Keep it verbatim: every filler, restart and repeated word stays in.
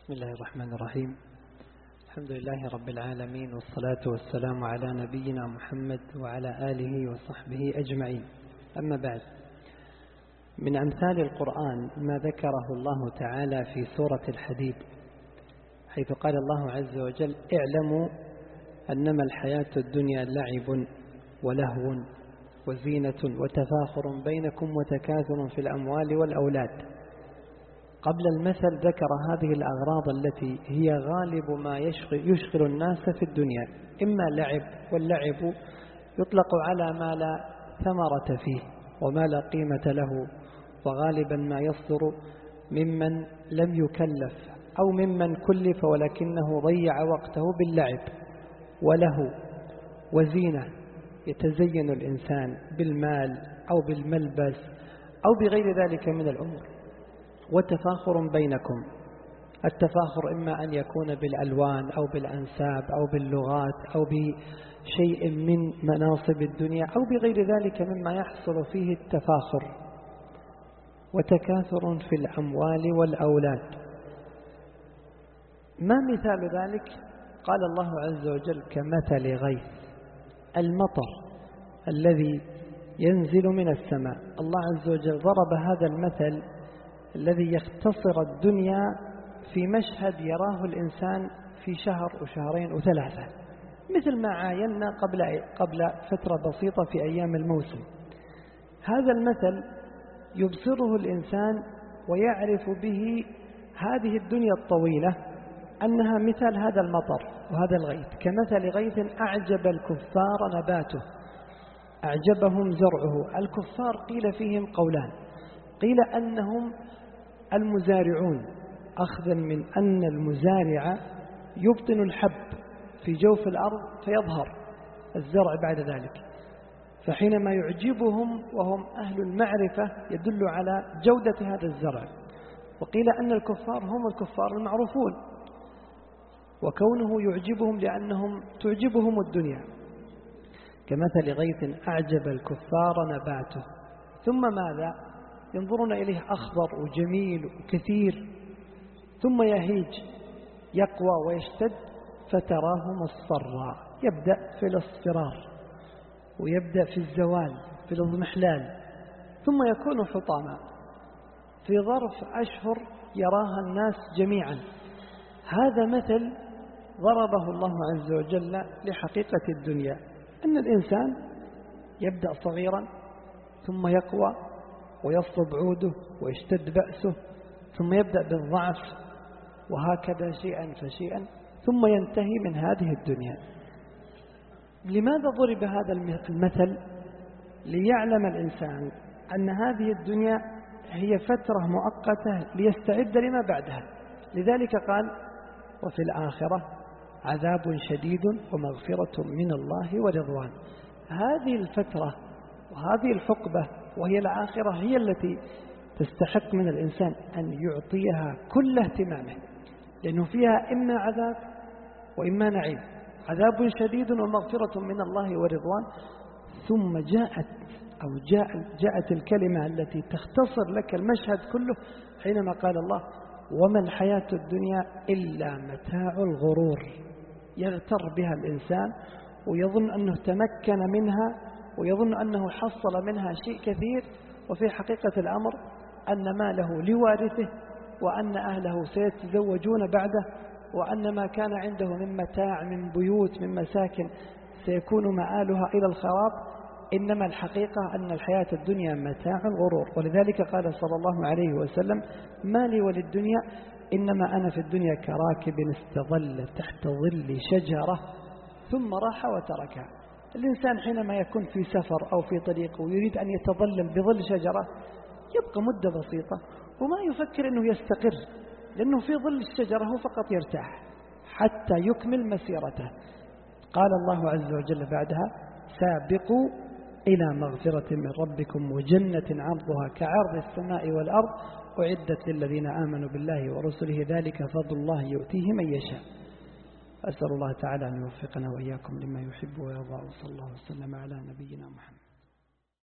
بسم الله الرحمن الرحيم. الحمد لله رب العالمين، والصلاة والسلام على نبينا محمد وعلى آله وصحبه أجمعين. أما بعد، من أمثال القرآن ما ذكره الله تعالى في سورة الحديد، حيث قال الله عز وجل: اعلموا أنما الحياة الدنيا لعب ولهو وزينة وتفاخر بينكم وتكاثر في الأموال والأولاد. قبل المثل ذكر هذه الأغراض التي هي غالب ما يشغل, يشغل الناس في الدنيا، إما لعب، واللعب يطلق على ما لا ثمرة فيه وما لا قيمة له، وغالبا ما يصدر ممن لم يكلف أو ممن كلف ولكنه ضيع وقته باللعب. وله وزينة، يتزين الإنسان بالمال أو بالملبس أو بغير ذلك من الأمور. وتفاخر بينكم، التفاخر إما أن يكون بالألوان أو بالأنساب أو باللغات أو بشيء من مناصب الدنيا أو بغير ذلك مما يحصل فيه التفاخر. وتكاثر في الأموال والأولاد. ما مثال ذلك؟ قال الله عز وجل: كمثل غيث، المطر الذي ينزل من السماء. الله عز وجل ضرب هذا المثل الذي يختصر الدنيا في مشهد يراه الإنسان في شهر وشهرين وثلاثة، مثل ما عاينا قبل قبل فترة بسيطة في أيام الموسم. هذا المثل يبصره الإنسان ويعرف به هذه الدنيا الطويلة أنها مثل هذا المطر وهذا الغيث. كمثل غيث أعجب الكفار نباته، أعجبهم زرعه. الكفار قيل فيهم قولان: قيل أنهم المزارعون، أخذا من أن المزارع يبطن الحب في جوف الأرض فيظهر الزرع بعد ذلك، فحينما يعجبهم وهم أهل المعرفة يدل على جودة هذا الزرع. وقيل أن الكفار هم الكفار المعروفون، وكونه يعجبهم لأنهم تعجبهم الدنيا. كمثل غيث أعجب الكفار نباته، ثم ماذا؟ ينظرون إليه أخضر وجميل وكثير، ثم يهيج يقوى ويشتد فتراه مصفرا، يبدأ في الاصفرار ويبدأ في الزوال في الاضمحلال، ثم يكون حطاما في ظرف أشهر يراها الناس جميعا. هذا مثل ضربه الله عز وجل لحقيقة الدنيا، أن الإنسان يبدأ صغيرا ثم يقوى ويصلب عوده ويشتد بأسه، ثم يبدأ بالضعف، وهكذا شيئا فشيئا، ثم ينتهي من هذه الدنيا. لماذا ضرب هذا المثل؟ ليعلم الإنسان أن هذه الدنيا هي فترة مؤقتة ليستعد لما بعدها. لذلك قال: وفي الآخرة عذاب شديد ومغفرة من الله ورضوان. هذه الفترة وهذه الحقبة وهي الآخرة هي التي تستحق من الإنسان أن يعطيها كل اهتمامه، لأنه فيها إما عذاب وإما نعيم. عذاب شديد ومغفرة من الله ورضوان. ثم جاءت أو جاء جاءت الكلمة التي تختصر لك المشهد كله حينما قال الله: وما الحياة الدنيا إلا متاع الغرور. يغتر بها الإنسان ويظن أنه تمكن منها ويظن أنه حصل منها شيء كثير، وفي حقيقة الأمر أن ماله لوارثه، وأن أهله سيتزوجون بعده، وأن ما كان عنده من متاع من بيوت من مساكن سيكون مآلها إلى الخراب. إنما الحقيقة أن الحياة الدنيا متاع الغرور. ولذلك قال صلى الله عليه وسلم: ما لي وللدنيا إنما أنا في الدنيا كراكب استظل تحت ظل شجرة ثم راح وتركها. الإنسان حينما يكون في سفر أو في طريق ويريد أن يتظلل بظل شجرة يبقى مدة بسيطة وما يفكر أنه يستقر، لأنه في ظل الشجرة هو فقط يرتاح حتى يكمل مسيرته. قال الله عز وجل بعدها: سابقوا إلى مغفرة من ربكم وجنة عرضها كعرض السماء والأرض أعدت للذين آمنوا بالله ورسله ذلك فضل الله يؤتيه من يشاء. أسأل الله تعالى أن يوفقنا وإياكم لما يحب ويرضى، وصلى الله وسلم على نبينا محمد.